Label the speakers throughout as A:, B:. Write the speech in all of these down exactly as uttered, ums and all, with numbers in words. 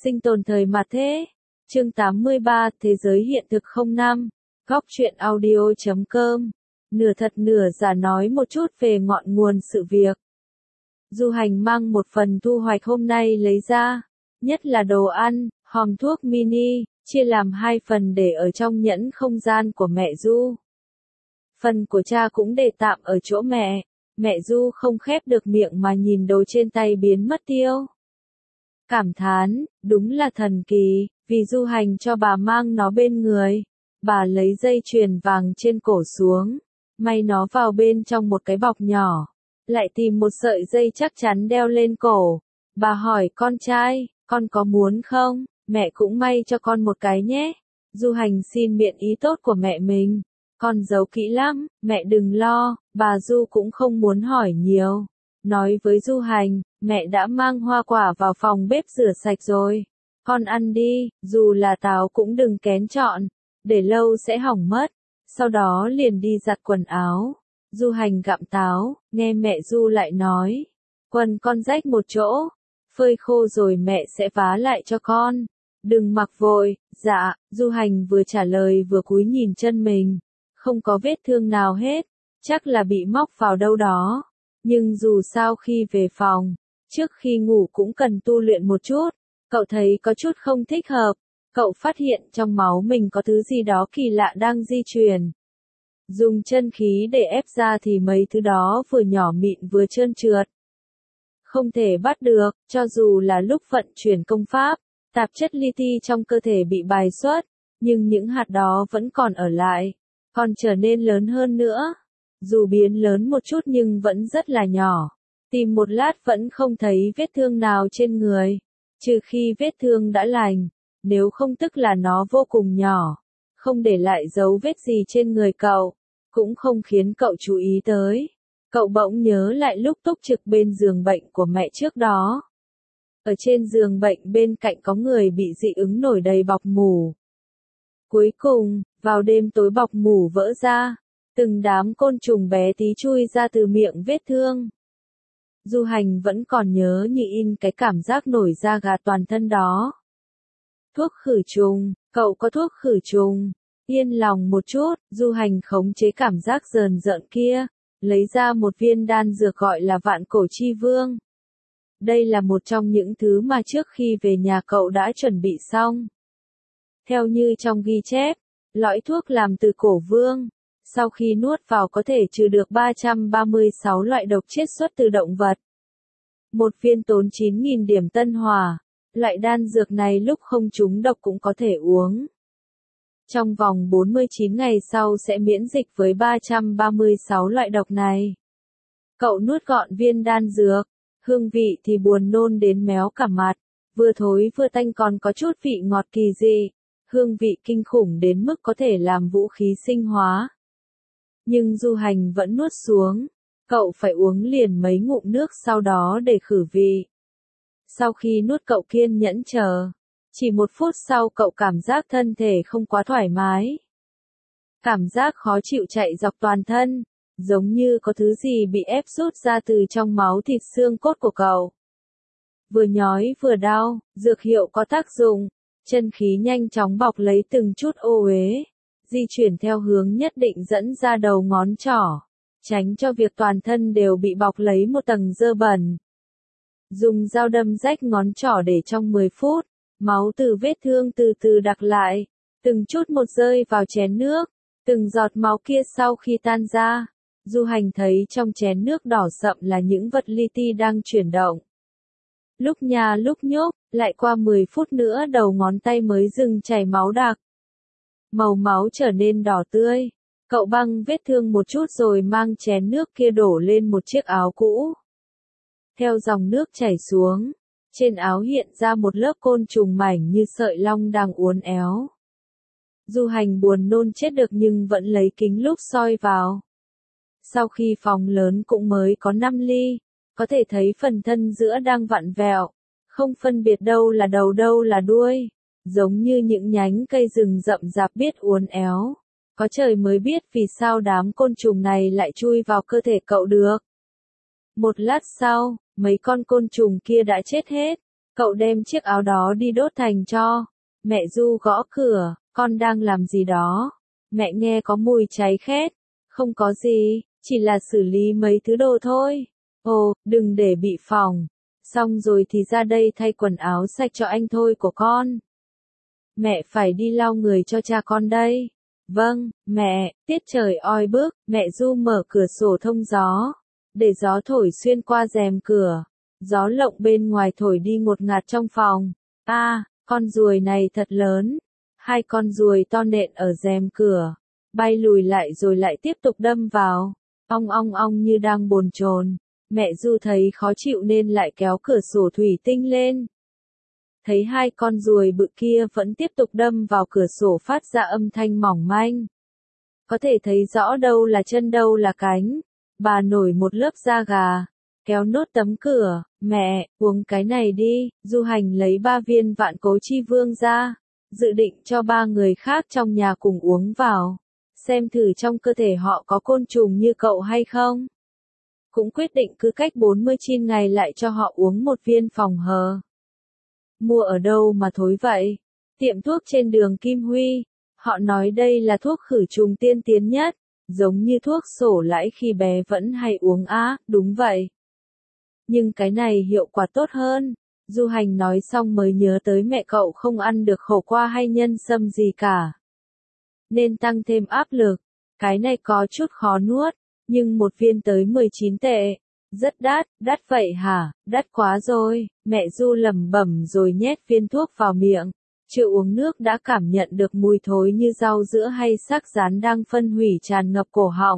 A: Sinh tồn thời mà thế. Chương tám mươi ba, Thế giới hiện thực không năm. Góc truyện audio chấm com. Nửa thật nửa giả nói một chút về ngọn nguồn sự việc. Du hành mang một phần thu hoạch hôm nay lấy ra, nhất là đồ ăn, hòm thuốc mini, chia làm hai phần để ở trong nhẫn không gian của mẹ Du. Phần của cha cũng để tạm ở chỗ mẹ. Mẹ Du không khép được miệng mà nhìn đồ trên tay biến mất tiêu. Cảm thán, đúng là thần kỳ, vì Du hành cho bà mang nó bên người. Bà lấy dây chuyền vàng trên cổ xuống, may nó vào bên trong một cái bọc nhỏ, lại tìm một sợi dây chắc chắn đeo lên cổ. Bà hỏi con trai, con có muốn không? Mẹ cũng may cho con một cái nhé. Du hành xin miệng ý tốt của mẹ mình. Con giấu kỹ lắm, mẹ đừng lo. Bà Du cũng không muốn hỏi nhiều. Nói với Du hành, mẹ đã mang hoa quả vào phòng bếp rửa sạch rồi. Con ăn đi, dù là táo cũng đừng kén chọn, để lâu sẽ hỏng mất. Sau đó liền đi giặt quần áo. Du hành gặm táo, nghe mẹ Du lại nói. Quần con rách một chỗ, phơi khô rồi mẹ sẽ vá lại cho con. Đừng mặc vội. Dạ. Du hành vừa trả lời vừa cúi nhìn chân mình. Không có vết thương nào hết, chắc là bị móc vào đâu đó. Nhưng dù sao khi về phòng, trước khi ngủ cũng cần tu luyện một chút. Cậu thấy có chút không thích hợp. Cậu phát hiện trong máu mình có thứ gì đó kỳ lạ đang di chuyển. Dùng chân khí để ép ra thì mấy thứ đó vừa nhỏ mịn vừa trơn trượt. Không thể bắt được, cho dù là lúc vận chuyển công pháp, tạp chất li ti trong cơ thể bị bài xuất, nhưng những hạt đó vẫn còn ở lại, còn trở nên lớn hơn nữa. Dù biến lớn một chút nhưng vẫn rất là nhỏ. Tìm một lát vẫn không thấy vết thương nào trên người, trừ khi vết thương đã lành, nếu không tức là nó vô cùng nhỏ, không để lại dấu vết gì trên người cậu, cũng không khiến cậu chú ý tới. Cậu bỗng nhớ lại lúc túc trực bên giường bệnh của mẹ trước đó. Ở trên giường bệnh bên cạnh có người bị dị ứng nổi đầy bọc mủ. Cuối cùng, vào đêm tối bọc mủ vỡ ra, từng đám côn trùng bé tí chui ra từ miệng vết thương. Du hành vẫn còn nhớ như in cái cảm giác nổi da gà toàn thân đó. Thuốc khử trùng, cậu có thuốc khử trùng. Yên lòng một chút, Du hành khống chế cảm giác rờn rợn kia, lấy ra một viên đan dược gọi là vạn cổ chi vương. Đây là một trong những thứ mà trước khi về nhà cậu đã chuẩn bị xong. Theo như trong ghi chép, lõi thuốc làm từ cổ vương, sau khi nuốt vào có thể trừ được ba trăm ba mươi sáu loại độc chiết xuất từ động vật. Một viên tốn chín nghìn điểm tân hỏa, loại đan dược này lúc không trúng độc cũng có thể uống. Trong vòng bốn mươi chín ngày sau sẽ miễn dịch với ba trăm ba mươi sáu loại độc này. Cậu nuốt gọn viên đan dược, hương vị thì buồn nôn đến méo cả mặt, vừa thối vừa tanh còn có chút vị ngọt kỳ dị, hương vị kinh khủng đến mức có thể làm vũ khí sinh hóa. Nhưng Du hành vẫn nuốt xuống, cậu phải uống liền mấy ngụm nước sau đó để khử vị. Sau khi nuốt cậu kiên nhẫn chờ, chỉ một phút sau cậu cảm giác thân thể không quá thoải mái. Cảm giác khó chịu chạy dọc toàn thân, giống như có thứ gì bị ép rút ra từ trong máu thịt xương cốt của cậu. Vừa nhói vừa đau, dược hiệu có tác dụng, chân khí nhanh chóng bọc lấy từng chút ô uế, di chuyển theo hướng nhất định dẫn ra đầu ngón trỏ, tránh cho việc toàn thân đều bị bọc lấy một tầng dơ bẩn. Dùng dao đâm rách ngón trỏ để trong mười phút, máu từ vết thương từ từ đặc lại, từng chút một rơi vào chén nước, từng giọt máu kia sau khi tan ra, Du hành thấy trong chén nước đỏ sậm là những vật li ti đang chuyển động. Lúc nhà lúc nhúc, lại qua mười phút nữa đầu ngón tay mới dừng chảy máu đặc. Màu máu trở nên đỏ tươi, cậu băng vết thương một chút rồi mang chén nước kia đổ lên một chiếc áo cũ. Theo dòng nước chảy xuống, trên áo hiện ra một lớp côn trùng mảnh như sợi long đang uốn éo. Du hành buồn nôn chết được nhưng vẫn lấy kính lúp soi vào. Sau khi phòng lớn cũng mới có năm ly, có thể thấy phần thân giữa đang vặn vẹo, không phân biệt đâu là đầu đâu là đuôi, giống như những nhánh cây rừng rậm rạp biết uốn éo. Có trời mới biết vì sao đám côn trùng này lại chui vào cơ thể cậu được. Một lát sau, mấy con côn trùng kia đã chết hết, Cậu đem chiếc áo đó đi đốt thành tro. Mẹ Du gõ cửa, con đang làm gì đó? Mẹ nghe có mùi cháy khét. Không có gì, chỉ là xử lý mấy thứ đồ thôi. Ồ, đừng để bị phỏng. Xong rồi thì ra đây thay quần áo sạch cho anh thôi của con. Mẹ phải đi lau người cho cha con đây. Vâng, mẹ. Tiết trời oi bức, mẹ Du mở cửa sổ thông gió, để gió thổi xuyên qua rèm cửa. Gió lộng bên ngoài thổi đi ngột ngạt trong phòng. A, à, con ruồi này thật lớn. Hai con ruồi to nện ở rèm cửa, bay lùi lại rồi lại tiếp tục đâm vào. Ong ong ong như đang bồn chồn. Mẹ Du thấy khó chịu nên lại kéo cửa sổ thủy tinh lên. Thấy hai con ruồi bự kia vẫn tiếp tục đâm vào cửa sổ phát ra âm thanh mỏng manh. Có thể thấy rõ đâu là chân đâu là cánh. Bà nổi một lớp da gà, kéo nốt tấm cửa. Mẹ, uống cái này đi. Du Hành lấy ba viên vạn cố chi vương ra, dự định cho ba người khác trong nhà cùng uống vào, xem thử trong cơ thể họ có côn trùng như cậu hay không. Cũng quyết định cứ cách bốn mươi chín ngày lại cho họ uống một viên phòng hờ. Mua ở đâu mà thối vậy? Tiệm thuốc trên đường Kim Huy. Họ nói đây là thuốc khử trùng tiên tiến nhất, giống như thuốc sổ lãi khi bé vẫn hay uống á. Đúng vậy. Nhưng cái này hiệu quả tốt hơn. Du Hành nói xong mới nhớ tới mẹ cậu không ăn được khổ qua hay nhân sâm gì cả, nên tăng thêm áp lực. Cái này có chút khó nuốt, nhưng một viên tới mười chín tệ. Rất đắt. Đắt vậy hả? Đắt quá rồi. Mẹ Du lẩm bẩm rồi nhét viên thuốc vào miệng. Chưa uống nước đã cảm nhận được mùi thối như rau sữa hay xác rán đang phân hủy tràn ngập cổ họng.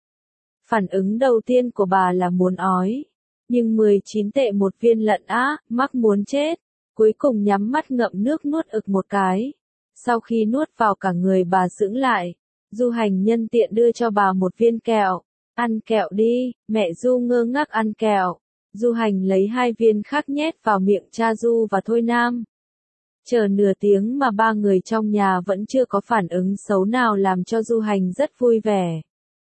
A: Phản ứng đầu tiên của bà là muốn ói. Nhưng mười chín tệ một viên lận á, mắc muốn chết. Cuối cùng nhắm mắt ngậm nước nuốt ực một cái. Sau khi nuốt vào cả người bà sững lại. Du Hành nhân tiện đưa cho bà một viên kẹo. Ăn kẹo đi. Mẹ Du ngơ ngác ăn kẹo. Du Hành lấy hai viên khác nhét vào miệng cha Du và Thôi Nam. Chờ nửa tiếng mà ba người trong nhà vẫn chưa có phản ứng xấu nào làm cho Du Hành rất vui vẻ.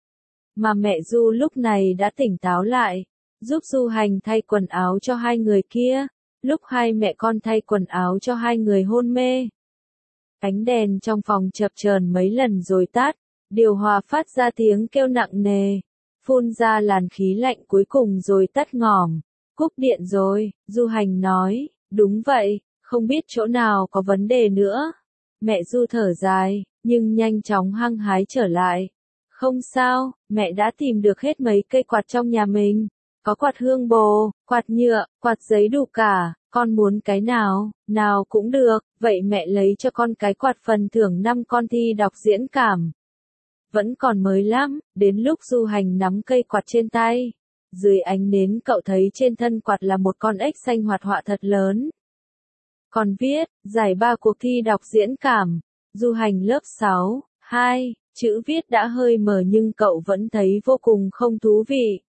A: Mà mẹ Du lúc này đã tỉnh táo lại, giúp Du Hành thay quần áo cho hai người kia. Lúc hai mẹ con thay quần áo cho hai người hôn mê, ánh đèn trong phòng chập chờn mấy lần rồi tắt, điều hòa phát ra tiếng kêu nặng nề, phun ra làn khí lạnh cuối cùng rồi tắt ngòm. Cúp điện rồi, Du Hành nói. Đúng vậy, không biết chỗ nào có vấn đề nữa. Mẹ Du thở dài, nhưng nhanh chóng hăng hái trở lại. Không sao, mẹ đã tìm được hết mấy cây quạt trong nhà mình. Có quạt hương bồ, quạt nhựa, quạt giấy đủ cả. Con muốn cái nào? Nào cũng được. Vậy mẹ lấy cho con cái quạt phần thưởng năm con thi đọc diễn cảm. Vẫn còn mới lắm. Đến lúc Du Hành nắm cây quạt trên tay, dưới ánh nến cậu thấy trên thân quạt là một con ếch xanh hoạt họa thật lớn. Còn viết, giải ba cuộc thi đọc diễn cảm. Du Hành lớp sáu, hai, chữ viết đã hơi mờ nhưng cậu vẫn thấy vô cùng không thú vị.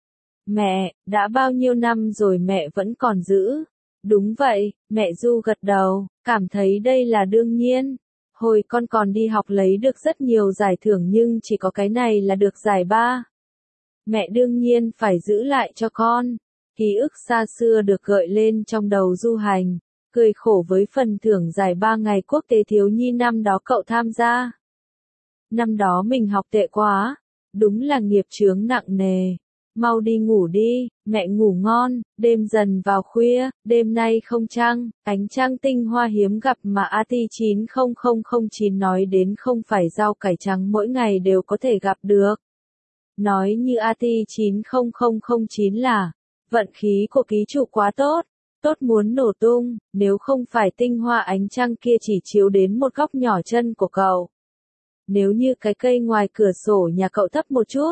A: Mẹ, đã bao nhiêu năm rồi mẹ vẫn còn giữ. Đúng vậy, mẹ Du gật đầu, cảm thấy đây là đương nhiên. Hồi con còn đi học lấy được rất nhiều giải thưởng nhưng chỉ có cái này là được giải ba. Mẹ đương nhiên phải giữ lại cho con. Ký ức xa xưa được gợi lên trong đầu Du Hành, cười khổ với phần thưởng giải ba ngày quốc tế thiếu nhi năm đó cậu tham gia. Năm đó mình học tệ quá, đúng là nghiệp chướng nặng nề. Mau đi ngủ đi, mẹ ngủ ngon. Đêm dần vào khuya, đêm nay không trăng, ánh trăng tinh hoa hiếm gặp mà a tê chín không không không chín nói đến không phải rau cải trắng mỗi ngày đều có thể gặp được. Nói như a tê chín không không không chín là, vận khí của ký chủ quá tốt, tốt muốn nổ tung, nếu không phải tinh hoa ánh trăng kia chỉ chiếu đến một góc nhỏ chân của cậu. Nếu như cái cây ngoài cửa sổ nhà cậu thấp một chút,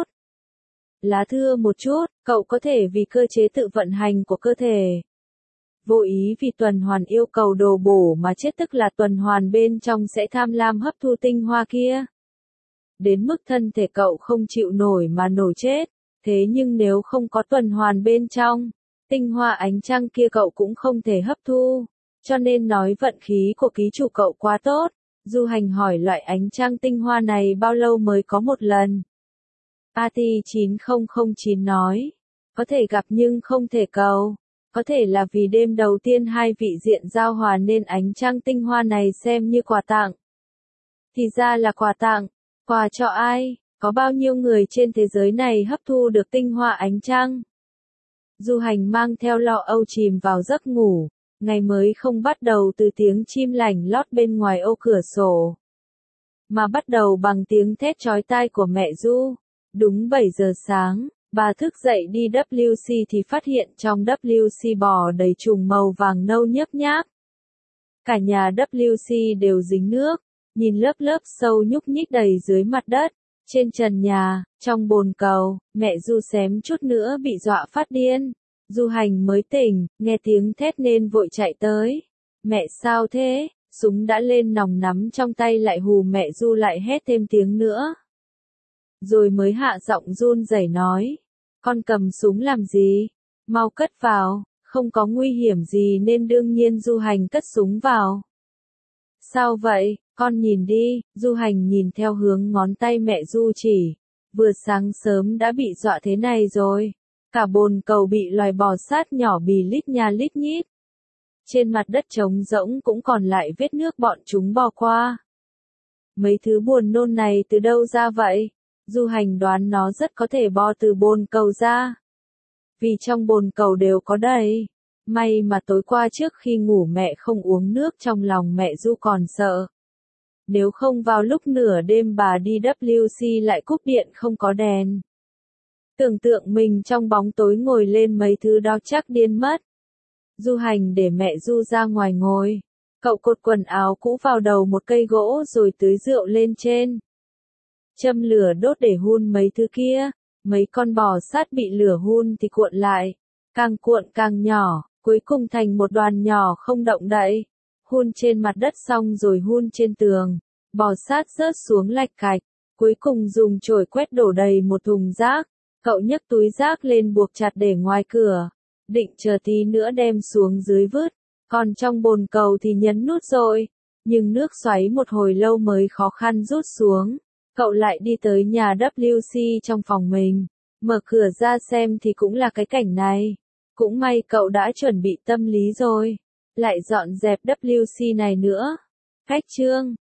A: lá thưa một chút, cậu có thể vì cơ chế tự vận hành của cơ thể, vô ý vì tuần hoàn yêu cầu đồ bổ mà chết, tức là tuần hoàn bên trong sẽ tham lam hấp thu tinh hoa kia. Đến mức thân thể cậu không chịu nổi mà nổ chết. Thế nhưng nếu không có tuần hoàn bên trong, tinh hoa ánh trăng kia cậu cũng không thể hấp thu. Cho nên nói vận khí của ký chủ cậu quá tốt. Du Hành hỏi loại ánh trăng tinh hoa này bao lâu mới có một lần? a tê chín không không chín nói, có thể gặp nhưng không thể cầu. Có thể là vì đêm đầu tiên hai vị diện giao hòa nên ánh trăng tinh hoa này xem như quà tặng. Thì ra là quà tặng, quà cho ai? Có bao nhiêu người trên thế giới này hấp thu được tinh hoa ánh trăng? Du Hành mang theo lo âu chìm vào giấc ngủ, ngày mới không bắt đầu từ tiếng chim lảnh lót bên ngoài ô cửa sổ, mà bắt đầu bằng tiếng thét chói tai của mẹ Du. Đúng bảy giờ sáng, bà thức dậy đi W C thì phát hiện trong W C bò đầy trùng màu vàng nâu nhớp nháp. Cả nhà W C đều dính nước, nhìn lớp lớp sâu nhúc nhích đầy dưới mặt đất. Trên trần nhà, trong bồn cầu, mẹ Du xém chút nữa bị dọa phát điên. Du Hành mới tỉnh, nghe tiếng thét nên vội chạy tới. Mẹ sao thế? Súng đã lên nòng nắm trong tay lại hù mẹ Du lại hét thêm tiếng nữa. Rồi mới hạ giọng run rẩy nói. Con cầm súng làm gì? Mau cất vào, không có nguy hiểm gì nên đương nhiên Du Hành cất súng vào. Sao vậy? Con nhìn đi, Du Hành nhìn theo hướng ngón tay mẹ Du chỉ. Vừa sáng sớm đã bị dọa thế này rồi. Cả bồn cầu bị loài bò sát nhỏ bì lít nha lít nhít. Trên mặt đất trống rỗng cũng còn lại vết nước bọn chúng bò qua. Mấy thứ buồn nôn này từ đâu ra vậy? Du Hành đoán nó rất có thể bò từ bồn cầu ra. Vì trong bồn cầu đều có đầy. May mà tối qua trước khi ngủ mẹ không uống nước, trong lòng mẹ Du còn sợ. Nếu không vào lúc nửa đêm bà đi W C lại cúp điện không có đèn. Tưởng tượng mình trong bóng tối ngồi lên mấy thứ đó chắc điên mất. Du Hành để mẹ Du ra ngoài ngồi. Cậu cột quần áo cũ vào đầu một cây gỗ rồi tưới rượu lên trên. Châm lửa đốt để hun mấy thứ kia. Mấy con bò sát bị lửa hun thì cuộn lại. Càng cuộn càng nhỏ, cuối cùng thành một đoàn nhỏ không động đậy. Hun trên mặt đất xong rồi hun trên tường. Bò sát rớt xuống lạch cạch. Cuối cùng dùng chổi quét đổ đầy một thùng rác. Cậu nhấc túi rác lên buộc chặt để ngoài cửa. Định chờ tí nữa đem xuống dưới vứt. Còn trong bồn cầu thì nhấn nút rồi. Nhưng nước xoáy một hồi lâu mới khó khăn rút xuống. Cậu lại đi tới nhà W C trong phòng mình. Mở cửa ra xem thì cũng là cái cảnh này. Cũng may cậu đã chuẩn bị tâm lý rồi. Lại dọn dẹp W C này nữa. Cách chương